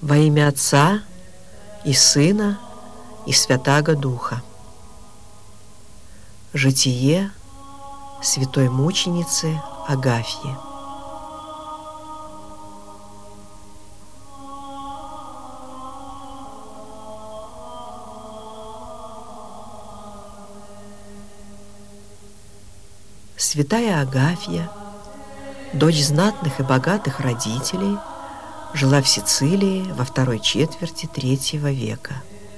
Во имя Отца и Сына и Святаго Духа. Житие святой мученицы Агафьи. Святая Агафья, дочь знатных и богатых родителей, жила в Сицилии во второй четверти III века.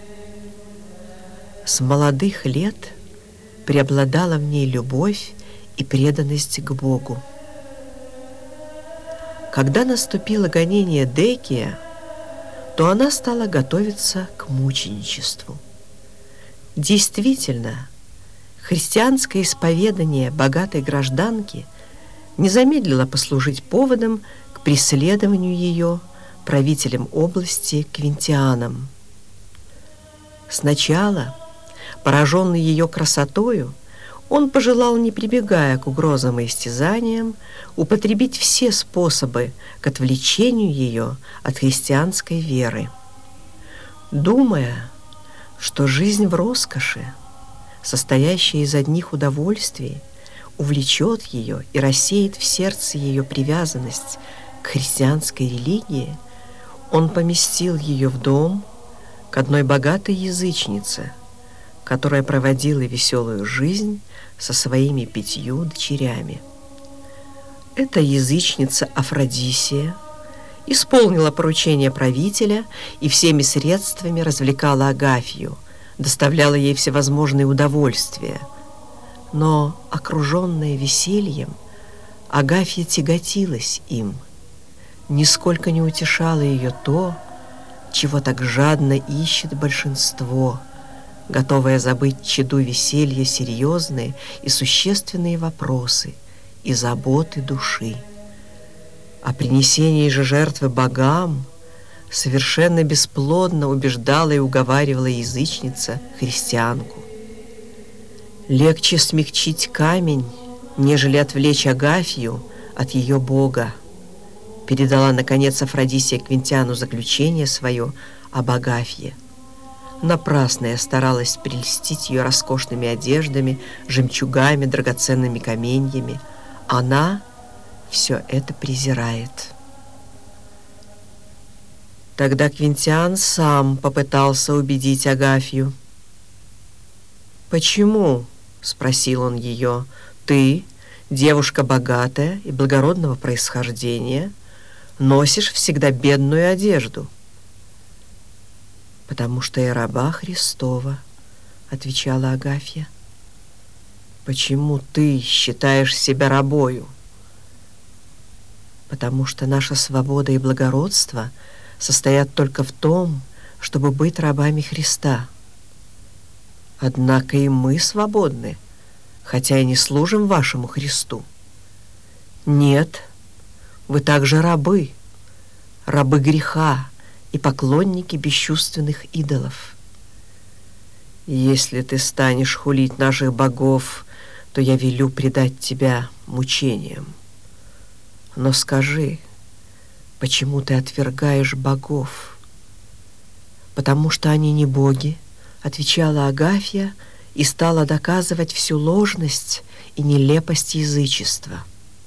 С молодых лет преобладала в ней любовь и преданность к Богу. Когда наступило гонение Декия, то она стала готовиться к мученичеству. Действительно, христианское исповедание богатой гражданки не замедлило послужить поводом к преследованию ее правителем области Квинтианом. Сначала, пораженный ее красотою, он пожелал, не прибегая к угрозам и истязаниям, употребить все способы к отвлечению ее от христианской веры. Думая, что жизнь в роскоши, состоящая из одних удовольствий, увлечет ее и рассеет в сердце ее привязанность к христианской религии, он поместил ее в дом к одной богатой язычнице, которая проводила веселую жизнь со своими 5 дочерями. Эта язычница Афродисия исполнила поручение правителя и всеми средствами развлекала Агафью, доставляла ей всевозможные удовольствия. Но, окруженная весельем, Агафья тяготилась им. Нисколько не утешало ее то, чего так жадно ищет большинство, готовое забыть чаду веселья серьезные и существенные вопросы и заботы души. О принесении же жертвы богам совершенно бесплодно убеждала и уговаривала язычница христианку. Легче смягчить камень, нежели отвлечь Агафью от ее бога, передала, наконец, Афродисия Квинтиану заключение свое об Агафье. Напрасно я старалась прельстить ее роскошными одеждами, жемчугами, драгоценными каменьями. Она все это презирает. Тогда Квинтиан сам попытался убедить Агафью. «Почему?» — спросил он ее. «Ты, девушка богатая и благородного происхождения, носишь всегда бедную одежду». «Потому что я раба Христова», — отвечала Агафья. «Почему ты считаешь себя рабою?» «Потому что наша свобода и благородство состоят только в том, чтобы быть рабами Христа. Однако и мы свободны, хотя и не служим вашему Христу». «Нет, вы также рабы, рабы греха и поклонники бесчувственных идолов. Если ты станешь хулить наших богов, то я велю предать тебя мучениям. Но скажи, почему ты отвергаешь богов?» «Потому что они не боги», — отвечала Агафья и стала доказывать всю ложность и нелепость язычества.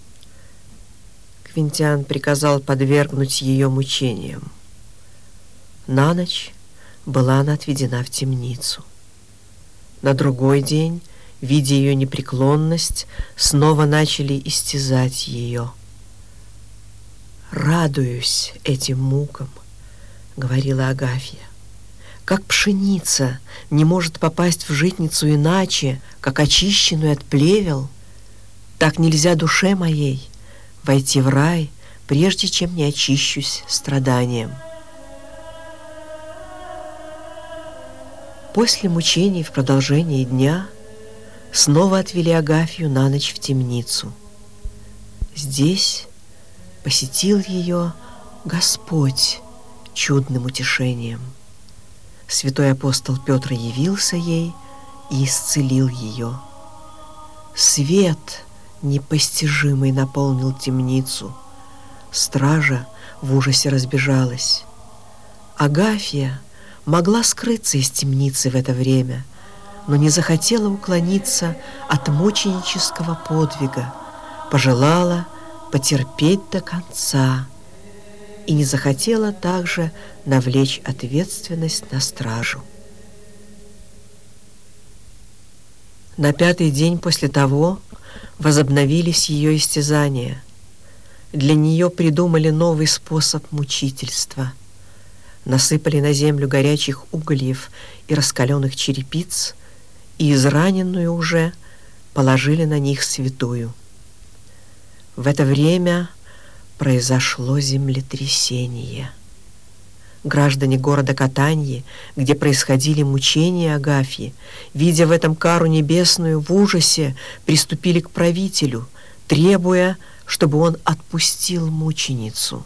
Квинтиан приказал подвергнуть ее мучениям. На ночь была она отведена в темницу. На другой день, видя ее непреклонность, снова начали истязать ее. «Радуюсь этим мукам», — говорила Агафья. «Как пшеница не может попасть в житницу иначе, как очищенную от плевел, так нельзя душе моей войти в рай, прежде чем не очищусь страданием». После мучений в продолжении дня снова отвели Агафью на ночь в темницу. Здесь посетил ее Господь чудным утешением. Святой апостол Петр явился ей и исцелил ее. Свет непостижимый наполнил темницу. Стража в ужасе разбежалась. Агафья могла скрыться из темницы в это время, но не захотела уклониться от мученического подвига, пожелала потерпеть до конца и не захотела также навлечь ответственность на стражу. На 5-й день после того возобновились ее истязания. Для нее придумали новый способ мучительства. Насыпали на землю горячих угольев и раскаленных черепиц, и израненную уже положили на них святую. В это время произошло землетрясение. Граждане города Катаньи, где происходили мучения Агафьи, видя в этом кару небесную, в ужасе приступили к правителю, требуя, чтобы он отпустил мученицу.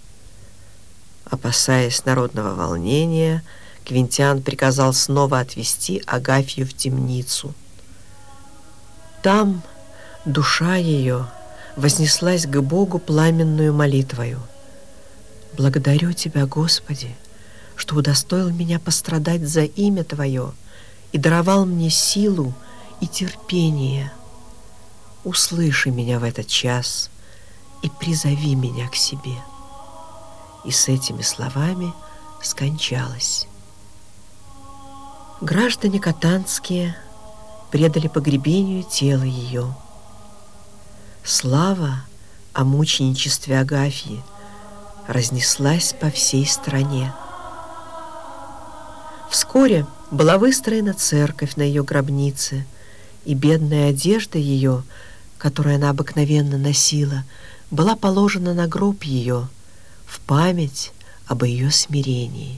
Опасаясь народного волнения, Квинтиан приказал снова отвести Агафью в темницу. Там душа ее вознеслась к Богу пламенную молитвою: «Благодарю Тебя, Господи, что удостоил меня пострадать за имя Твое и даровал мне силу и терпение. Услыши меня в этот час и призови меня к себе». И с этими словами скончалась. Граждане катанские предали погребению тело ее. Слава о мученичестве Агафьи разнеслась по всей стране. Вскоре была выстроена церковь на ее гробнице, и бедная одежда ее, которую она обыкновенно носила, была положена на гроб ее в память об ее смирении.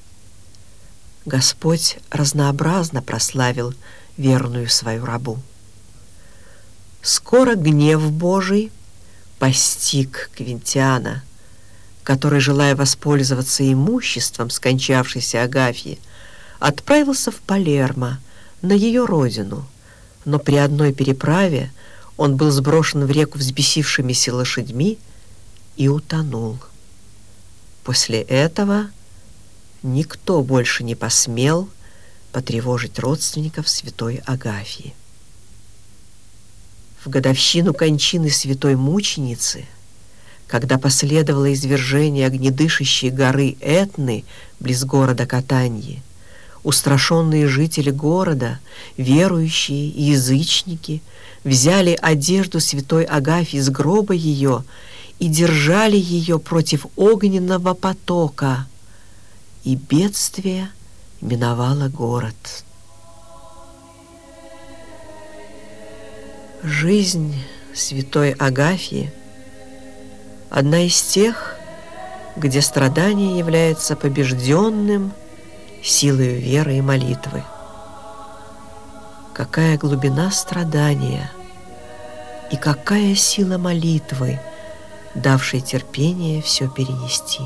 Господь разнообразно прославил верную свою рабу. Скоро гнев Божий постиг Квинтиана, который, желая воспользоваться имуществом скончавшейся Агафьи, отправился в Палермо, на ее родину, но при одной переправе он был сброшен в реку взбесившимися лошадьми и утонул. После этого никто больше не посмел потревожить родственников святой Агафьи. В годовщину кончины святой мученицы, когда последовало извержение огнедышащей горы Этны близ города Катаньи, устрашенные жители города, верующие и язычники, взяли одежду святой Агафьи с гроба ее и держали ее против огненного потока, и бедствие миновало город. Жизнь святой Агафьи — одна из тех, где страдание является побежденным силою веры и молитвы. Какая глубина страдания и какая сила молитвы, давшей терпение все перенести.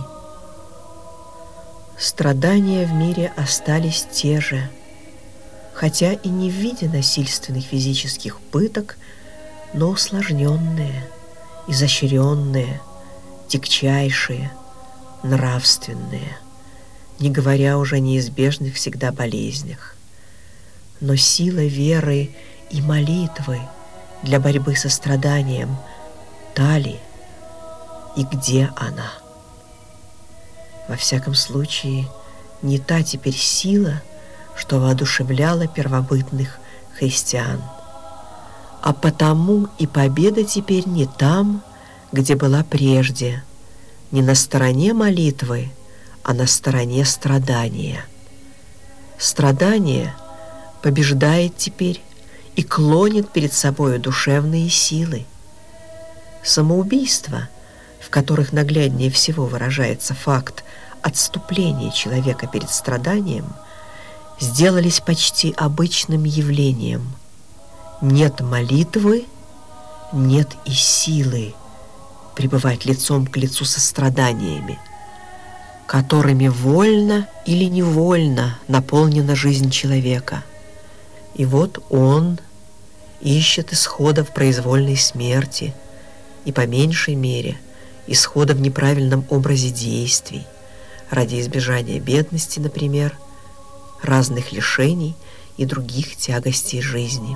Страдания в мире остались те же, хотя и не в виде насильственных физических пыток, но усложненные, изощренные, тягчайшие, нравственные, не говоря уже о неизбежных всегда болезнях. Но сила веры и молитвы для борьбы со страданием та ли и где она? Во всяком случае, не та теперь сила, что воодушевляла первобытных христиан. А потому и победа теперь не там, где была прежде, не на стороне молитвы, а на стороне страдания. Страдание побеждает теперь и клонит перед собою душевные силы. Самоубийства, в которых нагляднее всего выражается факт отступления человека перед страданием, сделались почти обычным явлением. Нет молитвы, нет и силы пребывать лицом к лицу со страданиями, которыми вольно или невольно наполнена жизнь человека. И вот он ищет исхода в произвольной смерти и, по меньшей мере, исхода в неправильном образе действий, ради избежания бедности, например, разных лишений и других тягостей жизни.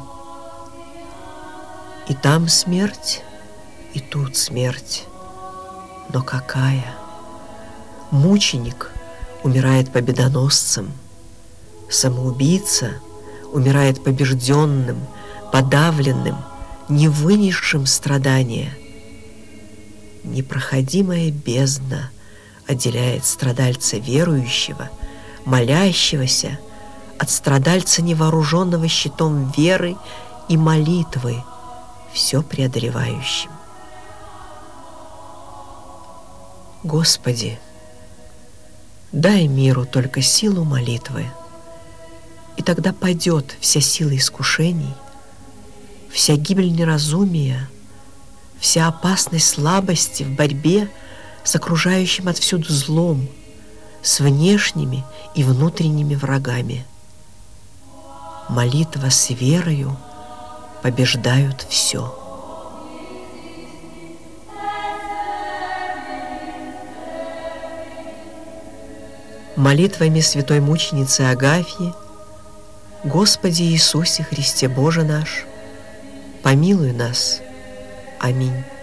И там смерть, и тут смерть. Но какая? Мученик умирает победоносцем, самоубийца умирает побежденным, подавленным, не вынесшим страдания. Непроходимая бездна отделяет страдальца верующего, молящегося, от страдальца, невооруженного щитом веры и молитвы, все преодолевающим. Господи, дай миру только силу молитвы, и тогда падет вся сила искушений, вся гибель неразумия, вся опасность слабости в борьбе с окружающим отвсюду злом, с внешними и внутренними врагами. Молитва с верою побеждают все. Молитвами святой мученицы Агафьи: Господи Иисусе Христе Боже наш, помилуй нас. Аминь.